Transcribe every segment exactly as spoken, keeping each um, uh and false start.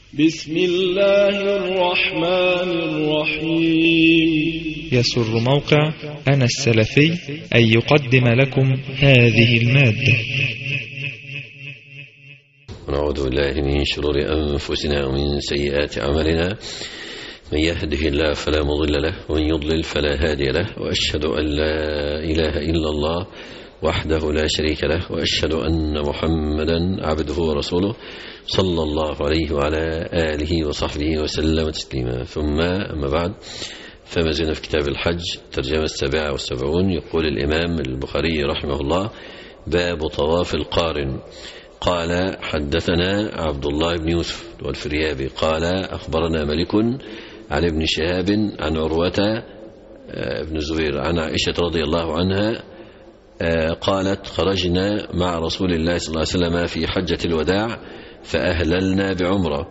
بسم الله الرحمن الرحيم. يسر موقع أنا السلفي أن يقدم لكم هذه المادة. ونعوذ بالله من شرور أنفسنا ومن سيئات أعمالنا، من يهده الله فلا مضل له ومن يضلل فلا هادي له، وأشهد أن لا إله إلا الله وحده لا شريك له، وأشهد أن محمدا عبده ورسوله صلى الله عليه وعلى آله وصحبه وسلم تسليما. ثم أما بعد، فما زلنا في كتاب الحج ترجمة السابعة والسبعون. يقول الإمام البخاري رحمه الله: باب طواف القارن. قال: حدثنا عبد الله بن يوسف والفريابي قال: أخبرنا مالك عن ابن شهاب عن عروة بن الزبير عن عائشة رضي الله عنها قالت: خرجنا مع رسول الله صلى الله عليه وسلم في حجة الوداع فأهللنا بعمرة.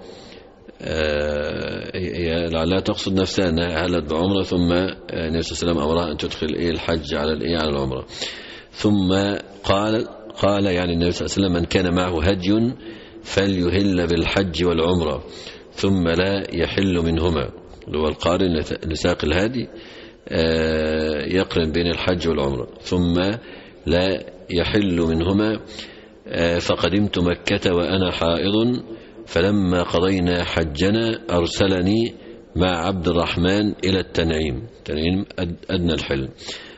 لا تقصد نفسها أنها أهلت بعمرة، ثم النبي صلى الله عليه وسلم أمرها أن تدخل الحج على على العمرة. ثم قال قال يعني النبي صلى الله عليه وسلم: من كان معه هدي فليهل بالحج والعمرة ثم لا يحل منهما. اللي هو القارن لساق الهادي يقرن بين الحج والعمرة ثم لا يحل منهما. فقدمت مكة وأنا حائض، فلما قضينا حجنا أرسلني مع عبد الرحمن إلى التنعيم. التنعيم أدنى الحلم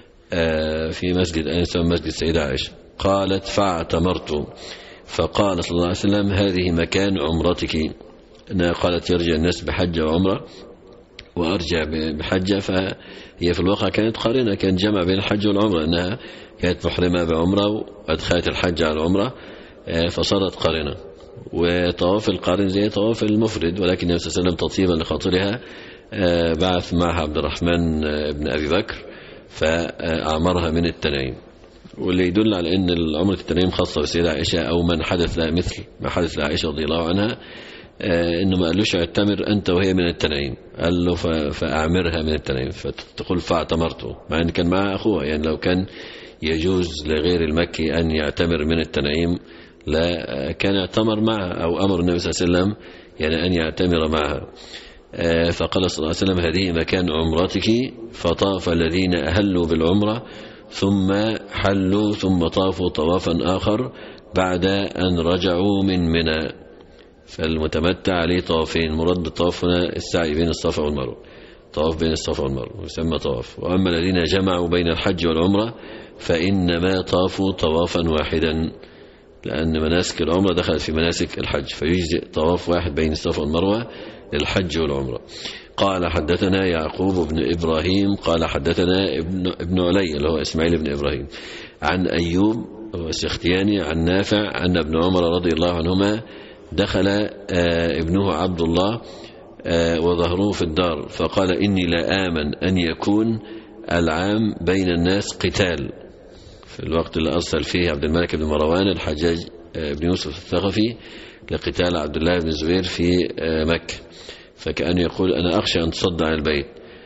في مسجد أنسى مسجد السيدة عائشة. قالت: فاعتمرت، فقال صلى الله عليه وسلم: هذه مكان عمرتك. أنها قالت: يرجع الناس بحجة وعمرة وأرجع بحجة، فهي في الواقع كانت قارنة، كان جمع بين الحج والعمرة، أنها كانت محرمة بعمرة وأدخلت الحج على العمرة فصارت قارنة. وطواف القارن زي طواف المفرد، ولكن النبي صلى الله عليه وسلم تطيبا لخاطرها بعث معها عبد الرحمن بن أبي بكر فأعمرها من التنعيم. واللي يدل على أن عمرة التنعيم خاصة بالسيدة عائشة، أو من حدث لها مثل ما حدث لعائشة رضي الله عنها، إنه ما قالوش: اعتمر أنت وهي من التنعيم، قال له: فأعمرها من التنعيم. فتقول: فاعتمرته، مع أن كان معها أخوها. يعني لو كان يجوز لغير المكي أن يعتمر من التنعيم لا كان اعتمر معها، أو أمر النبي صلى الله عليه وسلم يعني أن يعتمر معها. فقال صلى الله عليه وسلم: هذه مكان عمرتك. فطاف الذين أهلوا بالعمرة ثم حلوا ثم طافوا طوافا آخر بعد أن رجعوا من منى. فالمتمتع عليه طوافين، مراد بالطواف هنا السعي بين الصفا والمروة، طواف بين الصفا والمروة يسمى طواف. وأما الذين جمعوا بين الحج والعمرة فإنما طافوا طوافا واحدا، لأن مناسك العمرة دخلت في مناسك الحج، فيجزئ طواف واحد بين الصفا والمروة للحج والعمرة. قال: حدثنا يعقوب بن إبراهيم قال: حدثنا ابن, ابن علي اللي هو إسماعيل بن إبراهيم عن أيوب السختياني عن نافع أن ابن عمر رضي الله عنهما دخل ابنه عبد الله وظهره في الدار، فقال: إني لا آمن أن يكون العام بين الناس قتال. في الوقت اللي أرسل فيه عبد الملك بن مروان الحجاج بن يوسف الثقفي لقتال عبد الله بن الزبير في مكة، فكأنه يقول: أنا أخشى أن تصد عن البيت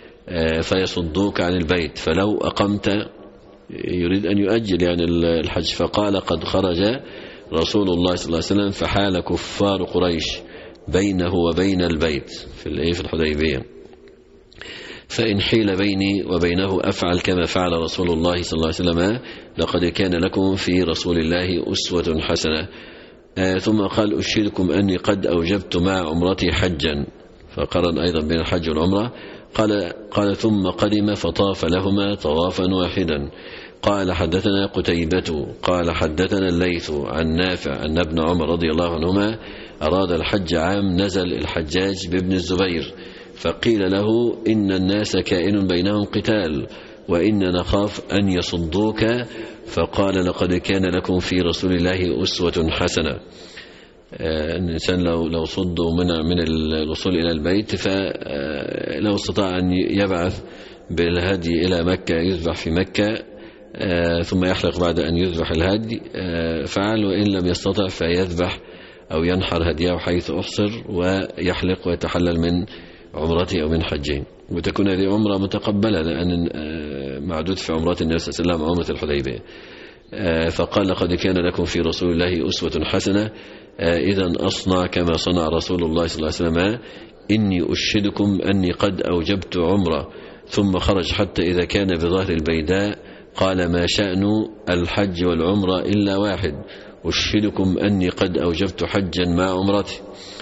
فيصدوك عن البيت، فلو أقمت، يريد أن يؤجل يعني الحج. فقال: قد خرج رسول الله صلى الله عليه وسلم فحال كفار قريش بينه وبين البيت في الحديبية، فإن حيل بيني وبينه أفعل كما فعل رسول الله صلى الله عليه وسلم، لقد كان لكم في رسول الله أسوة حسنة. آه ثم قال: أشهدكم أني قد أوجبت مع عمرتي حجا، فقرن أيضا بين الحج والعمرة. قال, قال ثم قدم فطاف لهما طوافا واحدا. قال: حدثنا قتيبة قال: حدثنا الليث عن نافع أن ابن عمر رضي الله عنهما أراد الحج عام نزل الحجاج بابن الزبير، فقيل له: إن الناس كائن بينهم قتال وإن نخاف أن يصدوك. فقال: لقد كان لكم في رسول الله أسوة حسنة. الإنسان لو لو صدوا من من الوصول إلى البيت، فلو استطاع أن يبعث بالهدي إلى مكة يذبح في مكة ثم يحلق بعد أن يذبح الهدي فعل، وإن لم يستطع فيذبح أو ينحر هديه حيث أحصر ويحلق ويتحلل من عمرته أو من حجه، وتكون هذه عمرة متقبلة لأن معدود في عمرات النبي صلى الله عليه وسلم عمرة الحديبية. فقال: لقد كان لكم في رسول الله أسوة حسنة إذن أصنع كما صنع رسول الله صلى الله عليه وسلم، إني أشهدكم أني قد أوجبت عمرة. ثم خرج حتى إذا كان بظهر البيداء قال ما شأن الحج والعمرة إلا واحد، أشهدكم أني قد أوجبت حجا مع عمرتي.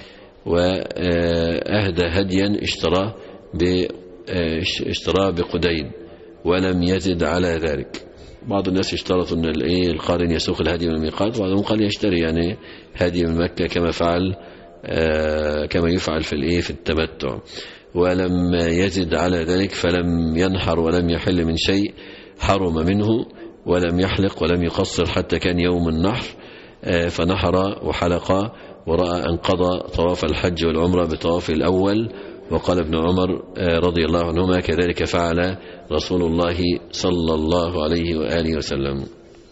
وأهدى هديا اشتراه اشتراه بقدين ولم يزد على ذلك. بعض الناس اشترطوا أن القارن يسوق الهدي من الميقات، وبعضهم قال يشتري يعني هدي من مكة كما فعل كما يفعل في الايه في التمتع، ولم يزد على ذلك فلم ينحر ولم يحل من شيء حرم منه، ولم يحلق ولم يقصر حتى كان يوم النحر، فنحر وحلق ورأى أن قضى طواف الحج والعمرة بطواف الأول. وقال ابن عمر رضي الله عنهما كذلك فعل رسول الله صلى الله عليه وآله وسلم.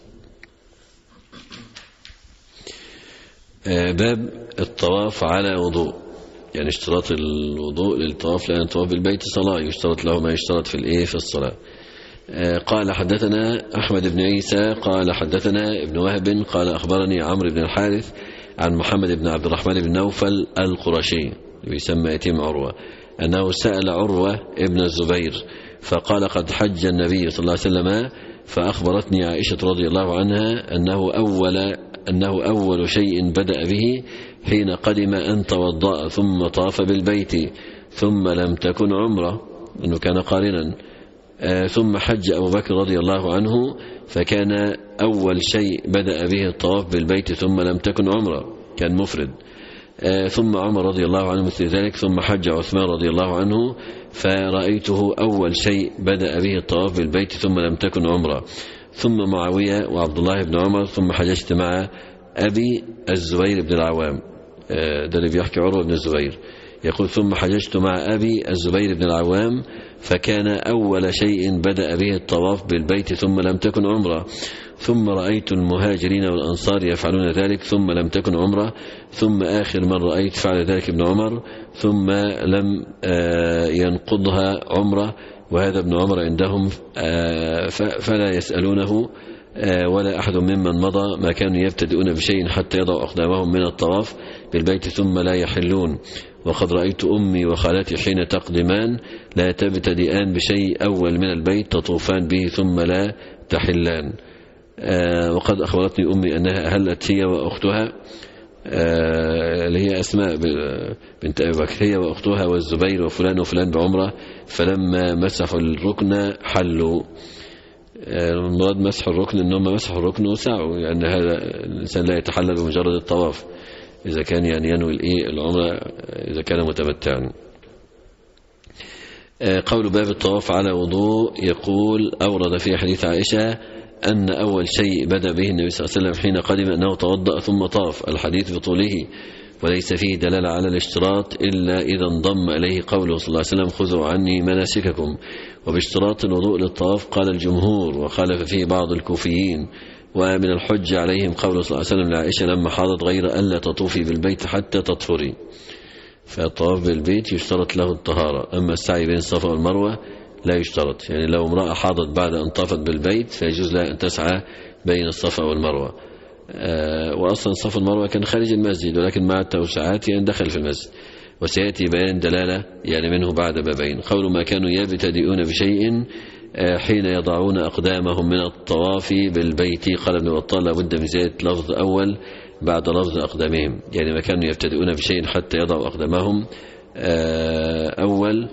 باب الطواف على وضوء، يعني اشتراط الوضوء للطواف، لأن الطواف بالبيت صلاة يشترط له ما يشترط في الايه في الصلاة. قال حدثنا أحمد بن عيسى قال حدثنا ابن وهب قال أخبرني عمرو بن الحارث عن محمد بن عبد الرحمن بن نوفل القرشي يسمى يتيم عروة أنه سأل عروة ابن الزبير فقال قد حج النبي صلى الله عليه وسلم، فأخبرتني عائشة رضي الله عنها أنه أول أنه أول شيء بدأ به حين قدم أن توضأ ثم طاف بالبيت، ثم لم تكن عمرة أنه كان قارنا، ثم حج أبو بكر رضي الله عنه فكان أول شيء بدأ به الطواف بالبيت ثم لم تكن عمرة كان مفرد، ثم عمر رضي الله عنه مثل ذلك، ثم حج عثمان رضي الله عنه فرأيته أول شيء بدأ به الطواف بالبيت ثم لم تكن عمرة، ثم معاوية وعبد الله بن عمر، ثم حججت مع أبي الزبير بن العوام. ده اللي بيحكي عروة بن الزبير يقول ثم حججت مع أبي الزبير بن العوام فكان أول شيء بدأ به الطواف بالبيت ثم لم تكن عمرة، ثم رأيت المهاجرين والأنصار يفعلون ذلك ثم لم تكن عمرة، ثم آخر من رأيت فعل ذلك ابن عمر ثم لم ينقضها عمرة، وهذا ابن عمر عندهم فلا يسألونه ولا أحد ممن مضى ما كانوا يبتدئون بشيء حتى يضعوا أقدامهم من الطواف بالبيت ثم لا يحلون. وقد رأيت أمي وخالتي حين تقدمان لا تبتدئان بشيء أول من البيت تطوفان به ثم لا تحلان. وقد أخبرتني أمي أنها أهلت هي وأختها اللي هي أسماء بنت أبي بكر هي وأختها والزبير وفلان وفلان بعمرة، فلما مسحوا الركن حلوا. المراد مسح الركن أنهم مسحوا الركن وسعوا، يعني هذا الإنسان لا يتحلل بمجرد الطواف إذا كان يعني ينوي الإيه العمرة إذا كان متمتعا. قول باب الطواف على وضوء يقول أورد في حديث عائشة أن أول شيء بدأ به النبي صلى الله عليه وسلم حين قدم أنه توضأ ثم طاف، الحديث بطوله وليس فيه دلالة على الاشتراط إلا إذا انضم إليه قوله صلى الله عليه وسلم خذوا عني مناسككم. وباشتراط الوضوء للطواف قال الجمهور وخالف فيه بعض الكوفيين، ومن الحج عليهم قوله صلى الله عليه وسلم لعائشة لما حاضت غير ألا تطوفي بالبيت حتى تطهري، فالطواف بالبيت يشترط له الطهارة، أما السعي بين الصفا والمروة لا يشترط، يعني لو امرأة حاضت بعد أن طافت بالبيت فيجوز لها أن تسعى بين الصفا والمروة. آه وأصلا الصفا والمروة كان خارج المسجد، ولكن مع التوسعات يعني دخل في المسجد، وسيأتي بيان دلالة يعني منه بعد بابين. قول ما كانوا يبتدئون بشيء آه حين يضعون أقدامهم من الطواف بالبيت، قال ابن بطال لابد من زيادة لفظ أول بعد لفظ أقدامهم، يعني ما كانوا يبتدئون بشيء حتى يضعوا أقدامهم آه أول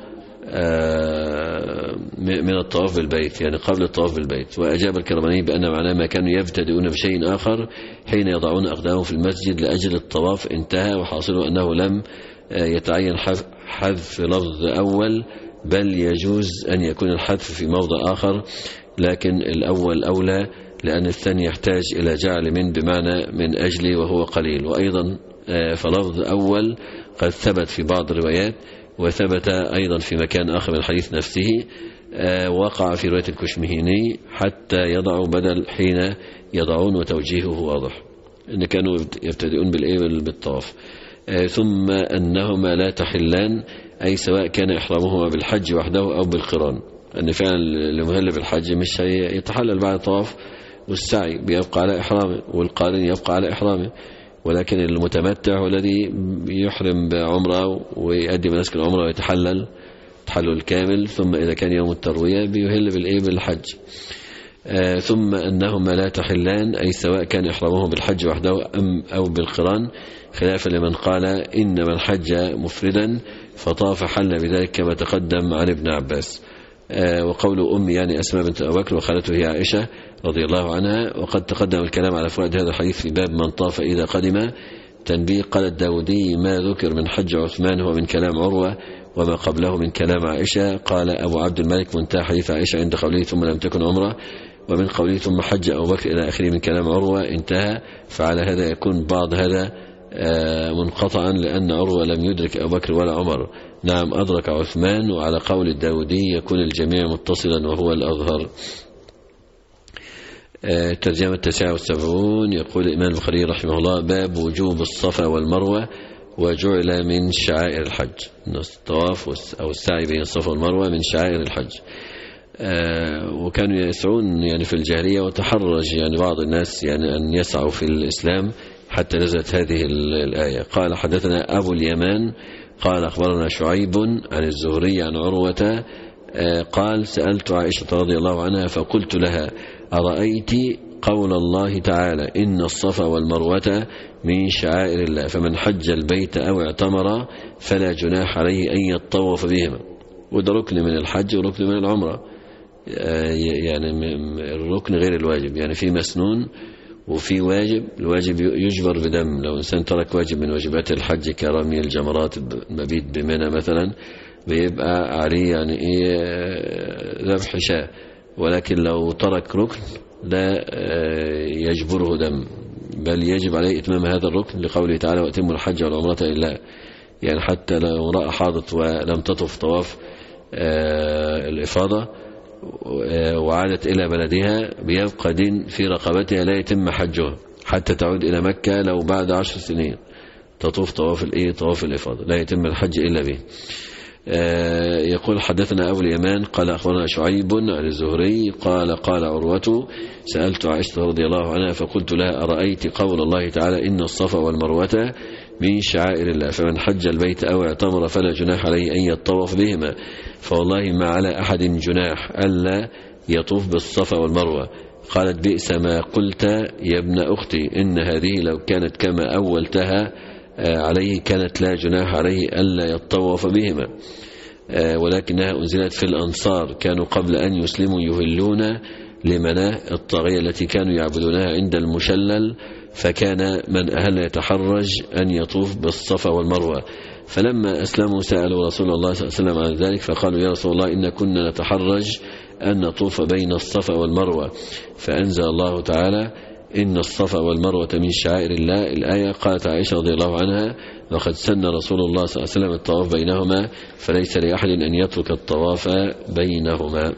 من الطواف بالبيت، يعني قبل الطواف بالبيت. وأجاب الكرماني بأن معناه ما كانوا يبتدئون بشيء آخر حين يضعون أقدامهم في المسجد لأجل الطواف انتهى، وحاصله أنه لم يتعين حذف لفظ أول، بل يجوز أن يكون الحذف في موضع آخر، لكن الأول أولى لأن الثاني يحتاج إلى جعل من بمعنى من أجل وهو قليل. وأيضا فلفظ أول قد ثبت في بعض الروايات، وثبت أيضا في مكان آخر من الحديث نفسه وقع في رواية الكشمهيني حتى يضعوا بدل حين يضعون، وتوجيهه واضح إن كانوا يبتدئون بالطواف. ثم أنهما لا تحلان، أي سواء كان إحرامهما بالحج وحده أو بالقران، أن فعلا المهل بالحج مش يتحلل بعد الطواف والسعي، بيبقى على إحرامه، والقارن يبقى على إحرامه. ولكن المتمتع هو الذي يحرم بعمرة ويؤدي مناسك العمرة ويتحلل تحلل الكامل، ثم إذا كان يوم التروية بيهل بالإيه بالحج. آه ثم أنهما لا تحلان، أي سواء كان إحرامه بالحج وحده أم أو بالقران، خلافا لمن قال إنما الحج مفردا فطاف حل بذلك كما تقدم عن ابن عباس. آه وقول أم يعني أسماء بنت أبي بكر وخالته هي عائشة رضي الله عنها. وقد تقدم الكلام على فوائد هذا الحديث في باب من طاف إذا قدم. تنبيه: قال الداودي: ما ذكر من حج عثمان هو من كلام عروة، وما قبله من كلام عائشة. قال أبو عبد الملك: منتهى حديث عائشة عند قوله ثم لم تكن عمرة، ومن قوله ثم حج أبو بكر إلى آخره من كلام عروة انتهى. فعلى هذا يكون بعض هذا منقطعا، لأن عروة لم يدرك أبو بكر ولا عمر. نعم أدرك عثمان. وعلى قول الداودي يكون الجميع متصلا وهو الأظهر. ترجمة التاسعة والسبعون. يقول الإمام البخاري رحمه الله: باب وجوب الصفا والمروة وجعل من شعائر الحج. الطواف أو السعي بين الصفا والمروة من شعائر الحج. وكانوا يسعون يعني في الجاهلية، وتحرج يعني بعض الناس يعني أن يسعوا في الإسلام حتى نزلت هذه الآية. قال: حدثنا أبو اليمان قال أخبرنا شعيب عن الزهري عن عروة قال: سألت عائشة رضي الله عنها فقلت لها: أرأيت قول الله تعالى إن الصفا والمروة من شعائر الله، فمن حج البيت أو اعتمر فلا جناح عليه أن يطوف بهما. وده ركن من الحج وركن من العمرة، يعني الركن غير الواجب، يعني في مسنون وفي واجب. الواجب يجبر بدم، لو إنسان ترك واجب من واجبات الحج كرمي الجمرات المبيت بمنى مثلا بيبقى عليه يعني إيه ذبح شاة، ولكن لو ترك ركن لا يجبره دم، بل يجب عليه إتمام هذا الركن لقوله تعالى: وأتموا الحج والعمرة لله. يعني حتى لو امرأة حاضت ولم تطف طواف الإفاضة وعادت إلى بلدها بيبقى دين في رقبتها لا يتم حجها حتى تعود إلى مكة لو بعد عشر سنين تطوف طواف الإيه طواف الإفاضة، لا يتم الحج إلا به. يقول: حدثنا أبو اليمان قال أخبرنا شعيب عن الزهري قال قال عروة: سألت عائشة رضي الله عنها فقلت لها: أرأيت قول الله تعالى إن الصفا والمروة من شعائر الله، فمن حج البيت أو اعتمر فلا جناح عليه أن يطوف بهما، فوالله ما على أحد جناح ألا يطوف بالصفا والمروة. قالت: بئس ما قلت يا ابن أختي، إن هذه لو كانت كما أولتها عليه كانت لا جناح عليه ألا يطوف بهما، ولكنها أنزلت في الأنصار، كانوا قبل أن يسلموا يهلون لمناه الطاغية التي كانوا يعبدونها عند المشلل، فكان من أهل يتحرج أن يطوف بالصفا والمروة. فلما أسلموا سألوا رسول الله صلى الله عليه وسلم عن ذلك، فقالوا: يا رسول الله إن كنا نتحرج أن نطوف بين الصفا والمروة، فأنزل الله تعالى: إن الصفا والمروة من شعائر الله. الآية. قالت عائشة رضي الله عنها: وقد سن رسول الله صلى الله عليه وسلم الطواف بينهما، فليس لأحد أن يترك الطواف بينهما.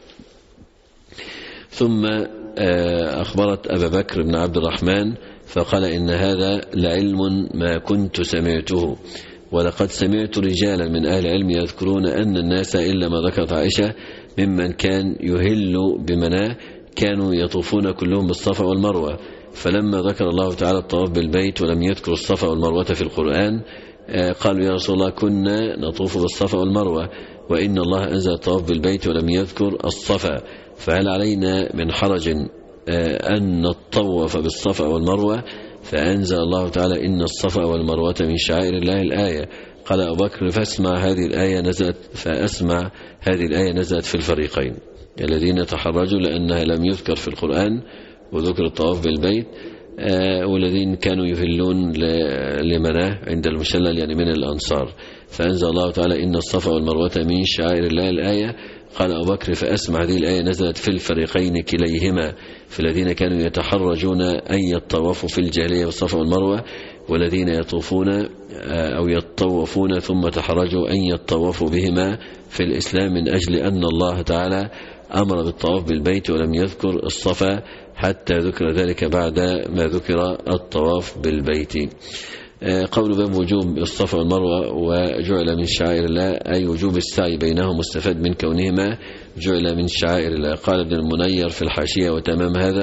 ثم أخبرت أبا بكر بن عبد الرحمن فقال: إن هذا لعلم ما كنت سمعته، ولقد سمعت رجالا من أهل العلم يذكرون أن الناس إلا ما ذكرت عائشة ممن كان يهل بمناه كانوا يطوفون كلهم بالصفا والمروة. فلما ذكر الله تعالى الطواف بالبيت ولم يذكر الصفا والمروة في القرآن قالوا: يا رسول الله كنا نطوف بالصفا والمروة، وإن الله أنزل الطواف بالبيت ولم يذكر الصفا، فهل علينا من حرج أن نطوف بالصفا والمروة؟ فأنزل الله تعالى: إن الصفا والمروة من شعائر الله. الآية. قال أبو بكر: فاسمع هذه الآية نزلت فأسمع هذه الآية نزلت في الفريقين الذين تحرجوا لأنها لم يذكر في القرآن وذكر الطواف بالبيت، والذين كانوا يهلون لمناه عند المشلل يعني من الأنصار. فأنزل الله تعالى: إن الصفا والمروة من شعائر الله. الآية. قال أبو بكر: فأسمع هذه الآية نزلت في الفريقين كليهما، في الذين كانوا يتحرجون أن يطوفوا في الجاهلية بالصفا والمروة، والذين يطوفون أو يطوفون ثم تحرجوا أن يطوفوا بهما في الإسلام، من أجل أن الله تعالى أمر بالطواف بالبيت ولم يذكر الصفا حتى ذكر ذلك بعد ما ذكر الطواف بالبيت. قول باب وجوب الصفا والمروة وجعل من شعائر الله، أي وجوب السعي بينهم مستفاد من كونهما جعل من شعائر الله. قال ابن المنير في الحاشية: وتمام هذا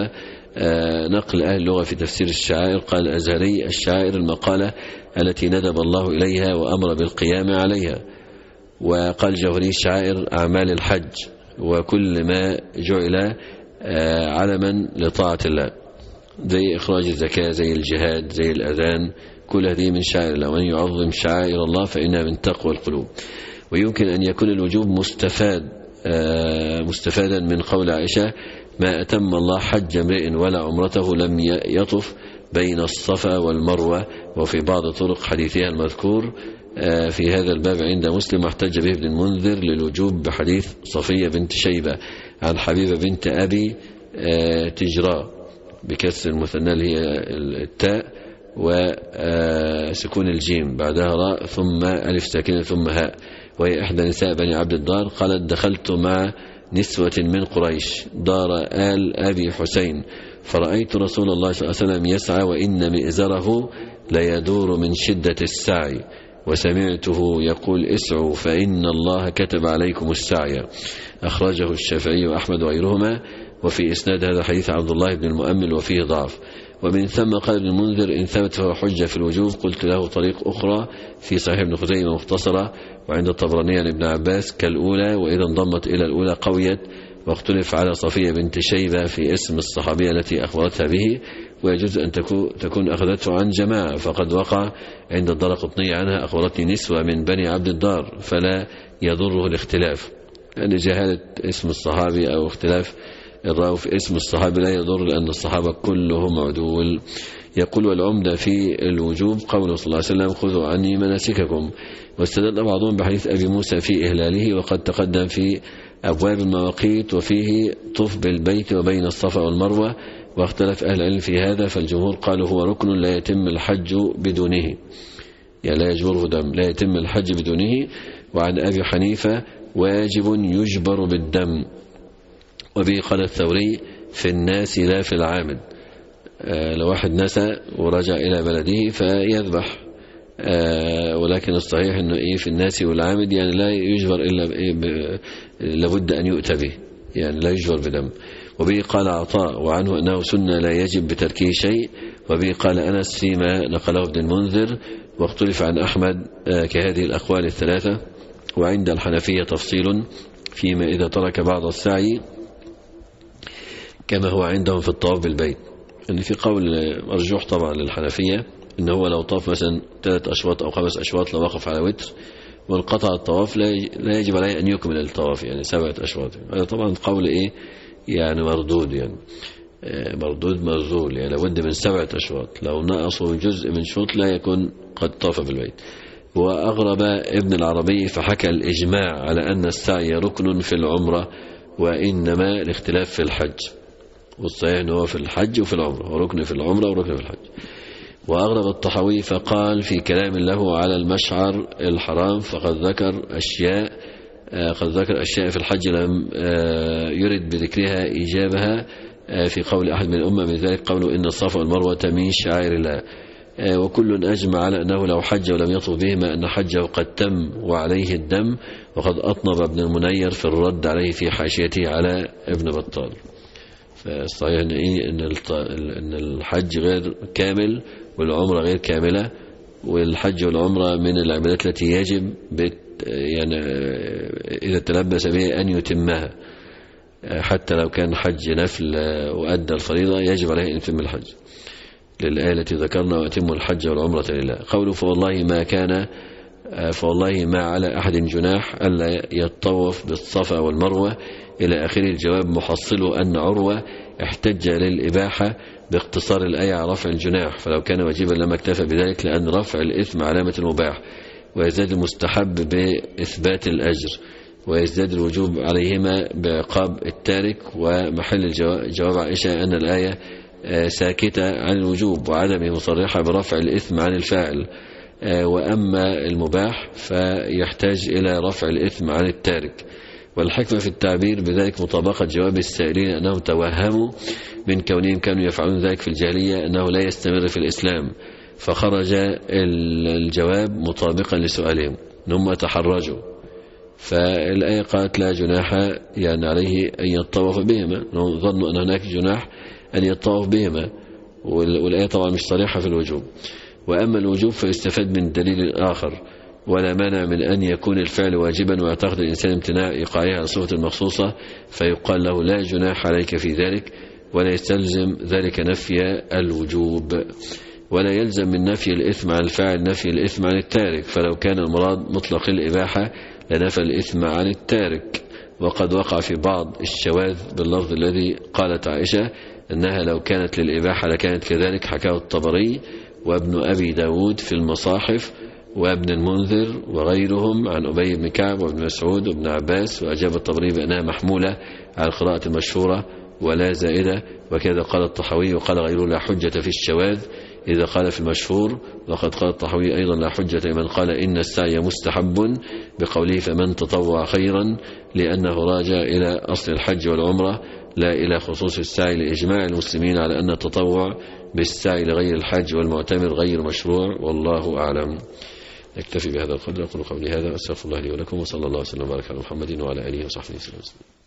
نقل أهل اللغة في تفسير الشعائر. قال الأزهري: الشعائر المقالة التي ندب الله إليها وأمر بالقيام عليها. وقال الجوهري: الشعائر أعمال الحج وكل ما جعل علما لطاعة الله، زي إخراج الزكاة، زي الجهاد، زي الأذان، كل هذه من شعائر الله. ومن يعظم شعائر الله فإنها من تقوى القلوب. ويمكن أن يكون الوجوب مستفاد مستفادا من قول عائشة: ما أتم الله حج امرئ ولا عمرته لم يطف بين الصفا والمروة. وفي بعض طرق حديثها المذكور في هذا الباب عند مسلم احتج به ابن المنذر للوجوب بحديث صفية بنت شيبة عن حبيبة بنت أبي تجرى بكسر المثنى اللي هي التاء وسكون الجيم بعدها راء ثم ألف ساكنة ثم هاء، وهي إحدى نساء بني عبد الدار. قالت: دخلت مع نسوة من قريش دار آل أبي حسين فرأيت رسول الله صلى الله عليه وسلم يسعى وإن مئزره ليدور من شدة السعي، وسمعته يقول: اسعوا فإن الله كتب عليكم السعي. أخرجه الشافعي وأحمد وغيرهما. وفي إسناد هذا حديث عبد الله بن المؤمل وفيه ضعف. ومن ثم قال ابن المنذر: إن ثبت فهو حجة في الوجوب. قلت له طريق أخرى في صحيح ابن خزيمة مختصرة وعند الطبراني عن ابن عباس كالأولى، وإذا انضمت إلى الأولى قويت. واختلف على صفية بنت شيبة في اسم الصحابية التي أخبرتها به، ويجوز أن تكون أخذته عن جماعة، فقد وقع عند الدارقطني عنها: أخبرتني نسوة من بني عبد الدار، فلا يضره الاختلاف. يعني جهالة اسم الصحابي أو اختلاف الراوي في اسم الصحابي لا يضر، لأن الصحابة كلهم عدول. يقول: والعمدة في الوجوب قوله صلى الله عليه وسلم: خذوا عني مناسككم. واستدل بعضهم بحديث أبي موسى في إهلاله، وقد تقدم في أبواب المواقيت وفيه طف بالبيت وبين الصفا والمروة. واختلف أهل العلم في هذا، فالجمهور قالوا هو ركن لا يتم الحج بدونه، يعني لا يجبره دم، لا يتم الحج بدونه. وعن أبي حنيفة: واجب يجبر بالدم. وبه قال الثوري: في الناس لا في العامد. آه لو واحد نسى ورجع إلى بلده فيذبح، آه ولكن الصحيح أنه إيه في الناس والعامد، يعني لا يجبر إلا إيه لابد أن يؤتى به، يعني لا يجبر بدم. وبه قال عطاء وعنه أنه سنة لا يجب بتركه شيء. وبه قال أنس فيما نقله ابن المنذر. واختلف عن أحمد آه كهذه الأقوال الثلاثة. وعند الحنفية تفصيل فيما إذا ترك بعض السعي كما هو عندهم في الطواف بالبيت. يعني في قول مرجوح طبعا للحنفية إن هو لو طاف مثلا ثلاث أشواط أو خمس أشواط لو وقف على وتر وانقطع الطواف لا يجب عليه أن يكمل الطواف، يعني سبعة أشواط. هذا طبعا قول إيه يعني مردود، يعني مردود مرذول، يعني لابد من سبعة أشواط. لو نقصوا جزء من شوط لا يكون قد طاف بالبيت. وأغرب ابن العربي فحكى الإجماع على أن السعي ركن في العمرة، وإنما الاختلاف في الحج. والصحيح أنه هو في الحج وفي العمرة، وركن في العمرة وركن في الحج. وأغرب الطحاوي فقال في كلام له على المشعر الحرام: فقد ذكر أشياء قد ذكر أشياء في الحج لم يرد بذكرها إيجابها في قول أحد من الأمة، من ذلك قوله: إن الصفا والمروة من شعائر الله. وكل أجمع على أنه لو حج ولم يطف بهما أن حجه قد تم وعليه الدم. وقد أطنب ابن المنير في الرد عليه في حاشيته على ابن بطال. فالصحيح أن إيه إن الحج غير كامل والعمرة غير كاملة، والحج والعمرة من العبادات التي يجب يعني إذا تلبس بها أن يتمها، حتى لو كان حج نفل وأدى الفريضة يجب عليه أن يتم الحج، للآية التي ذكرنا: وأتموا الحج والعمرة لله. قوله: فوالله ما كان فوالله ما على أحد جناح ألا يتطوف بالصفا والمروة إلى آخر. الجواب محصله أن عروة احتج للإباحة باقتصار الآية على رفع الجناح، فلو كان واجبا لما اكتفى بذلك، لأن رفع الإثم علامة المباح، ويزداد المستحب بإثبات الأجر، ويزداد الوجوب عليهما بعقاب التارك. ومحل الجواب عائشة أن الآية ساكتة عن الوجوب وعدمه مصرحة برفع الإثم عن الفاعل، وأما المباح فيحتاج إلى رفع الإثم عن التارك. والحكمة في التعبير بذلك مطابقة جواب السائلين أنهم توهموا من كونهم كانوا يفعلون ذلك في الجاهلية أنه لا يستمر في الإسلام، فخرج الجواب مطابقا لسؤالهم، أنهم تحرجوا فالآية قالت لا جناح يعني عليه أن يطوف بهما، ظنوا أن هناك جناح أن يطوف بهما، والآية طبعا مش صريحة في الوجوب. وأما الوجوب فيستفاد من دليل آخر، ولا مانع من أن يكون الفعل واجبا ويعتقد الإنسان امتناع إيقاعها على صفة المخصوصة فيقال له لا جناح عليك في ذلك، ولا يستلزم ذلك نفي الوجوب. ولا يلزم من نفي الإثم عن الفاعل نفي الإثم عن التارك، فلو كان المراد مطلق الإباحة لنفى الإثم عن التارك. وقد وقع في بعض الشواذ باللفظ الذي قالت عائشة أنها لو كانت للإباحة لكانت كذلك، حكاه الطبري وابن أبي داود في المصاحف وابن المنذر وغيرهم عن أبي بن كعب وابن مسعود وابن عباس، وأجاب الطبري بأنها محمولة على القراءة المشهورة ولا زائدة. وكذا قال الطحاوي وقال غيره لا حجة في الشواذ إذا قال في المشهور. وقد قال الطحاوي أيضا لا حجة لمن قال إن السعي مستحب بقوله فمن تطوع خيرا، لأنه راجع إلى أصل الحج والعمرة لا إلى خصوص السعي، لإجماع المسلمين على أن التطوع بالسعي لغير الحج والمعتمر غير مشروع، والله أعلم. نكتفي بهذا القدر. أقول قولي هذا أستغفر الله لي ولكم، وصلى الله وسلم وبارك على محمد وعلى آله وصحبه وسلم.